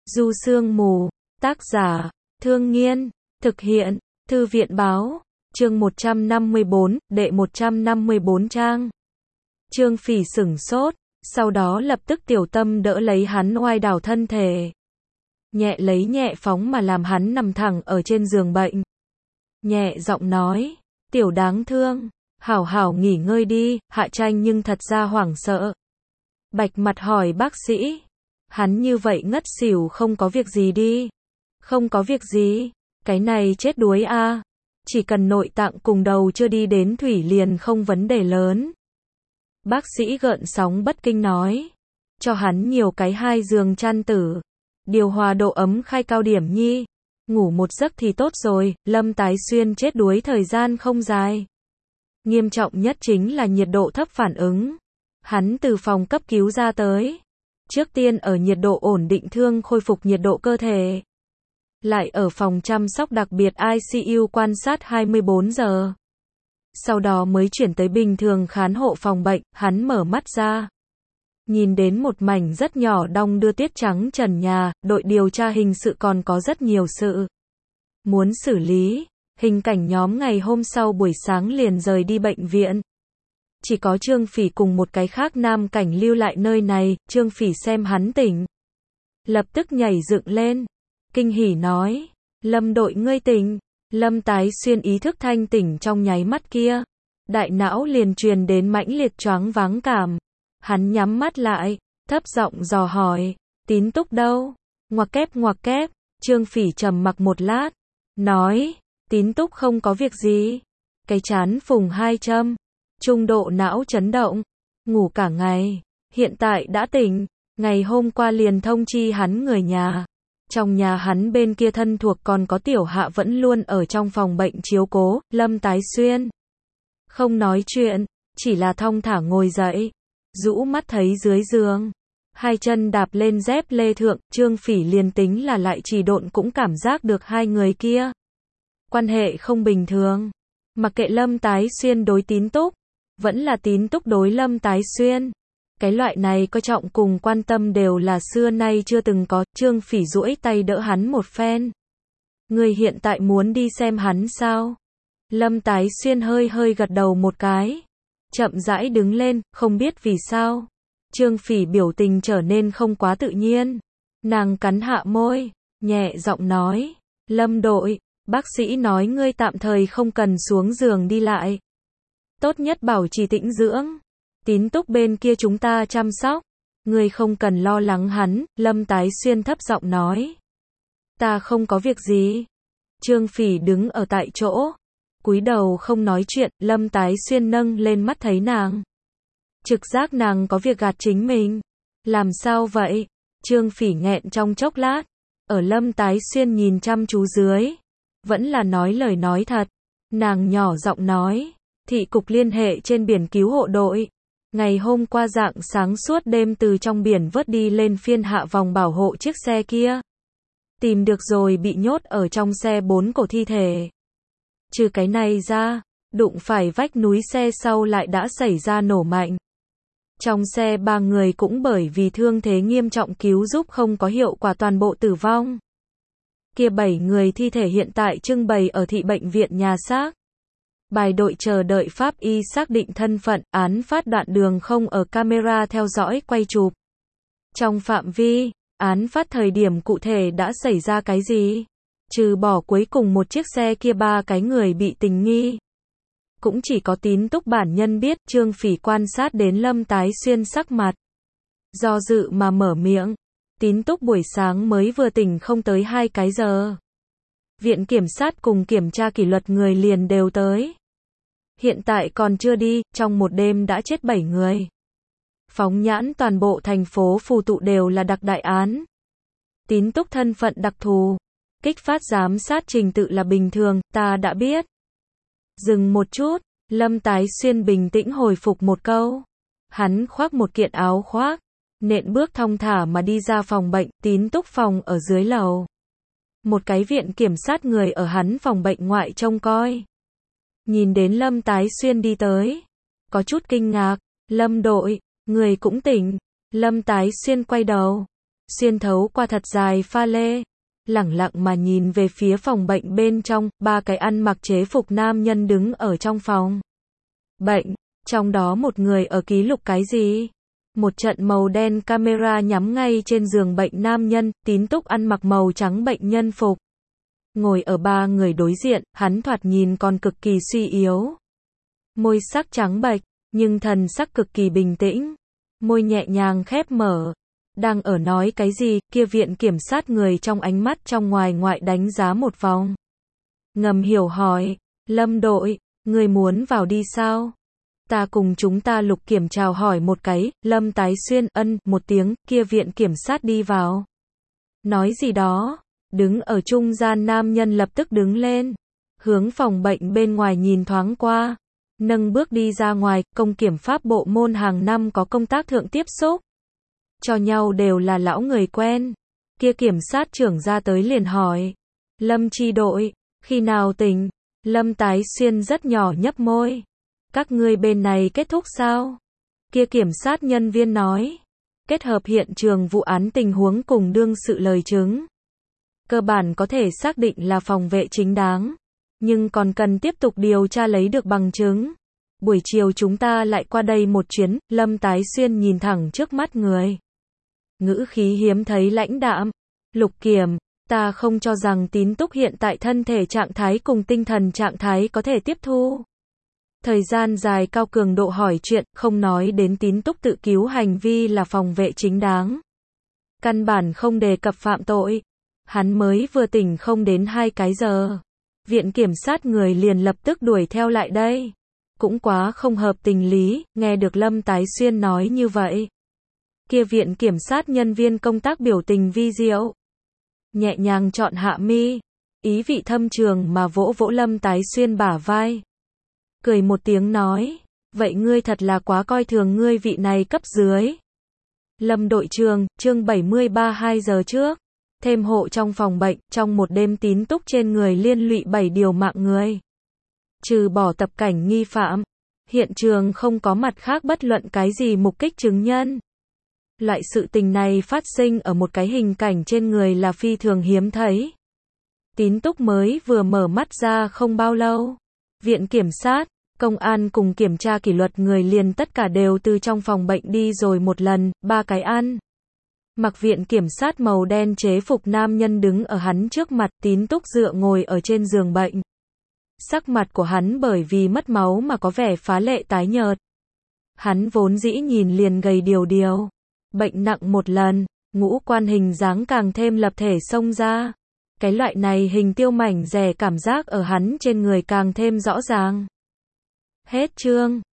Du Sương Mù, tác giả, Thương Nghiên, thực hiện, Thư viện Báo, chương 154, đệ 154 trang. Trương Phỉ sửng sốt, sau đó lập tức tiểu tâm đỡ lấy hắn oai đảo thân thể. Nhẹ lấy nhẹ phóng mà làm hắn nằm thẳng ở trên giường bệnh. Nhẹ giọng nói, tiểu đáng thương, hảo hảo nghỉ ngơi đi, Hạ Tranh nhưng thật ra hoảng sợ. Bạch mặt hỏi bác sĩ, hắn như vậy ngất xỉu không có việc gì đi. Không có việc gì, cái này chết đuối a, chỉ cần nội tạng cùng đầu chưa đi đến thủy liền không vấn đề lớn. Bác sĩ gợn sóng bất kinh nói, cho hắn nhiều cái 2 giường chăn tử, điều hòa độ ấm khai cao điểm nhi, ngủ một giấc thì tốt rồi. Lâm Tái Xuyên chết đuối thời gian không dài. Nghiêm trọng nhất chính là nhiệt độ thấp phản ứng. Hắn từ phòng cấp cứu ra tới, trước tiên ở nhiệt độ ổn định thương khôi phục nhiệt độ cơ thể, lại ở phòng chăm sóc đặc biệt ICU quan sát 24 giờ. Sau đó mới chuyển tới bình thường khán hộ phòng bệnh. Hắn mở mắt ra, nhìn đến một mảnh rất nhỏ đong đưa tiết trắng trần nhà. Đội điều tra hình sự còn có rất nhiều sự muốn xử lý. Hình cảnh nhóm ngày hôm sau buổi sáng liền rời đi bệnh viện. Chỉ có Trương Phỉ cùng một cái khác nam cảnh lưu lại nơi này. Trương Phỉ xem hắn tỉnh, lập tức nhảy dựng lên, kinh hỉ nói, Lâm đội ngươi tỉnh. Lâm Tái Xuyên ý thức thanh tỉnh trong nháy mắt kia, đại não liền truyền đến mãnh liệt choáng váng cảm. Hắn nhắm mắt lại, thấp giọng dò hỏi, Tín Túc đâu? Ngoặc kép. Trương Phỉ trầm mặc một lát, nói, Tín Túc không có việc gì, cái chán phùng 2 châm, trung độ não chấn động, ngủ cả ngày, hiện tại đã tỉnh. Ngày hôm qua liền thông chi hắn người nhà. Trong nhà hắn bên kia thân thuộc còn có Tiểu Hạ vẫn luôn ở trong phòng bệnh chiếu cố. Lâm Tái Xuyên không nói chuyện, chỉ là thong thả ngồi dậy, rũ mắt thấy dưới giường 2 chân đạp lên dép lê thượng. Trương Phỉ liền tính là lại trì độn cũng cảm giác được hai người kia quan hệ không bình thường. Mặc kệ Lâm Tái Xuyên đối Tín Túc, vẫn là Tín Túc đối Lâm Tái Xuyên, cái loại này coi trọng cùng quan tâm đều là xưa nay chưa từng có. Trương Phỉ duỗi tay đỡ hắn một phen. Người hiện tại muốn đi xem hắn sao? Lâm Tái Xuyên hơi gật đầu một cái, chậm rãi đứng lên. Không biết vì sao, Trương Phỉ biểu tình trở nên không quá tự nhiên. Nàng cắn hạ môi, nhẹ giọng nói, Lâm đội, bác sĩ nói ngươi tạm thời không cần xuống giường đi lại, tốt nhất bảo trì tĩnh dưỡng. Tín Túc bên kia chúng ta chăm sóc, ngươi không cần lo lắng hắn. Lâm Tái Xuyên thấp giọng nói, ta không có việc gì. Trương Phỉ đứng ở tại chỗ, cúi đầu không nói chuyện. Lâm Tái Xuyên nâng lên mắt thấy nàng, trực giác nàng có việc gạt chính mình. Làm sao vậy? Trương Phỉ nghẹn trong chốc lát, ở Lâm Tái Xuyên nhìn chăm chú dưới, vẫn là nói lời nói thật. Nàng nhỏ giọng nói, thị cục liên hệ trên biển cứu hộ đội, ngày hôm qua rạng sáng suốt đêm từ trong biển vớt đi lên phiên hạ vòng bảo hộ chiếc xe kia. Tìm được rồi, bị nhốt ở trong xe 4 cổ thi thể. Trừ cái này ra, đụng phải vách núi xe sau lại đã xảy ra nổ mạnh. Trong xe 3 người cũng bởi vì thương thế nghiêm trọng cứu giúp không có hiệu quả toàn bộ tử vong. Kia 7 người thi thể hiện tại trưng bày ở thị bệnh viện nhà xác. Bài đội chờ đợi pháp y xác định thân phận. Án phát đoạn đường không ở camera theo dõi quay chụp. Trong phạm vi, án phát thời điểm cụ thể đã xảy ra cái gì? Trừ bỏ cuối cùng một chiếc xe kia 3 cái người bị tình nghi, cũng chỉ có Tín Túc bản nhân biết. Trương Phỉ quan sát đến Lâm Tái Xuyên sắc mặt do dự mà mở miệng, Tín Túc buổi sáng mới vừa tỉnh không tới 2 cái giờ. Viện kiểm sát cùng kiểm tra kỷ luật người liền đều tới. Hiện tại còn chưa đi, trong một đêm đã chết 7 người. Phóng nhãn toàn bộ thành phố Phù Tụ đều là đặc đại án. Tín Túc thân phận đặc thù, kích phát giám sát trình tự là bình thường, ta đã biết. Dừng một chút, Lâm Tái Xuyên bình tĩnh hồi phục một câu. Hắn khoác một kiện áo khoác, nện bước thong thả mà đi ra phòng bệnh. Tín Túc phòng ở dưới lầu. Một cái viện kiểm sát người ở hắn phòng bệnh ngoại trông coi. Nhìn đến Lâm Tái Xuyên đi tới, có chút kinh ngạc. Lâm đội, người cũng tỉnh. Lâm Tái Xuyên quay đầu, xuyên thấu qua thật dài pha lê, lẳng lặng mà nhìn về phía phòng bệnh bên trong, ba cái ăn mặc chế phục nam nhân đứng ở trong phòng bệnh, trong đó một người ở ký lục cái gì? Một trận màu đen camera nhắm ngay trên giường bệnh nam nhân, Tín Túc ăn mặc màu trắng bệnh nhân phục. Ngồi ở ba người đối diện, hắn thoạt nhìn còn cực kỳ suy yếu. Môi sắc trắng bệch, nhưng thần sắc cực kỳ bình tĩnh. Môi nhẹ nhàng khép mở. Đang ở nói cái gì, kia viện kiểm sát người trong ánh mắt trong ngoài ngoại đánh giá một vòng. Ngầm hiểu hỏi, Lâm đội, người muốn vào đi sao? Ta cùng chúng ta Lục Kiểm chào hỏi một cái, Lâm Tái Xuyên ân một tiếng, kia viện kiểm sát đi vào. Nói gì đó, đứng ở trung gian nam nhân lập tức đứng lên, hướng phòng bệnh bên ngoài nhìn thoáng qua, nâng bước đi ra ngoài, công kiểm pháp bộ môn hàng năm có công tác thượng tiếp xúc. Cho nhau đều là lão người quen. Kia kiểm sát trưởng ra tới liền hỏi, Lâm chi đội, khi nào tỉnh? Lâm Tái Xuyên rất nhỏ nhấp môi. Các ngươi bên này kết thúc sao? Kia kiểm sát nhân viên nói. Kết hợp hiện trường vụ án tình huống cùng đương sự lời chứng. Cơ bản có thể xác định là phòng vệ chính đáng. Nhưng còn cần tiếp tục điều tra lấy được bằng chứng. Buổi chiều chúng ta lại qua đây một chuyến, Lâm Tái Xuyên nhìn thẳng trước mắt người. Ngữ khí hiếm thấy lãnh đạm. Lục Kiểm, ta không cho rằng Tín Túc hiện tại thân thể trạng thái cùng tinh thần trạng thái có thể tiếp thu. Thời gian dài cao cường độ hỏi chuyện, không nói đến Tín Túc tự cứu hành vi là phòng vệ chính đáng. Căn bản không đề cập phạm tội. Hắn mới vừa tỉnh không đến 2 cái giờ. Viện kiểm sát người liền lập tức đuổi theo lại đây. Cũng quá không hợp tình lý, nghe được Lâm Tái Xuyên nói như vậy. Kia viện kiểm sát nhân viên công tác biểu tình vi diệu. Nhẹ nhàng chọn hạ mi. Ý vị thâm trường mà vỗ vỗ Lâm Tái Xuyên bả vai. Cười một tiếng nói, vậy ngươi thật là quá coi thường ngươi vị này cấp dưới. Lâm đội trưởng, chương 73 2 giờ trước. Thêm hộ trong phòng bệnh, trong một đêm Tín Túc trên người liên lụy 7 điều mạng người. Trừ bỏ tập cảnh nghi phạm, hiện trường không có mặt khác bất luận cái gì mục kích chứng nhân. Loại sự tình này phát sinh ở một cái hình cảnh trên người là phi thường hiếm thấy. Tín Túc mới vừa mở mắt ra không bao lâu. Viện kiểm sát, công an cùng kiểm tra kỷ luật người liền tất cả đều từ trong phòng bệnh đi rồi một lần, ba cái ăn. Mặc viện kiểm sát màu đen chế phục nam nhân đứng ở hắn trước mặt, Tín Túc dựa ngồi ở trên giường bệnh. Sắc mặt của hắn bởi vì mất máu mà có vẻ phá lệ tái nhợt. Hắn vốn dĩ nhìn liền gầy điều điều. Bệnh nặng một lần, ngũ quan hình dáng càng thêm lập thể xông ra. Cái loại này hình tiêu mảnh rẻ cảm giác ở hắn trên người càng thêm rõ ràng. Hết chương.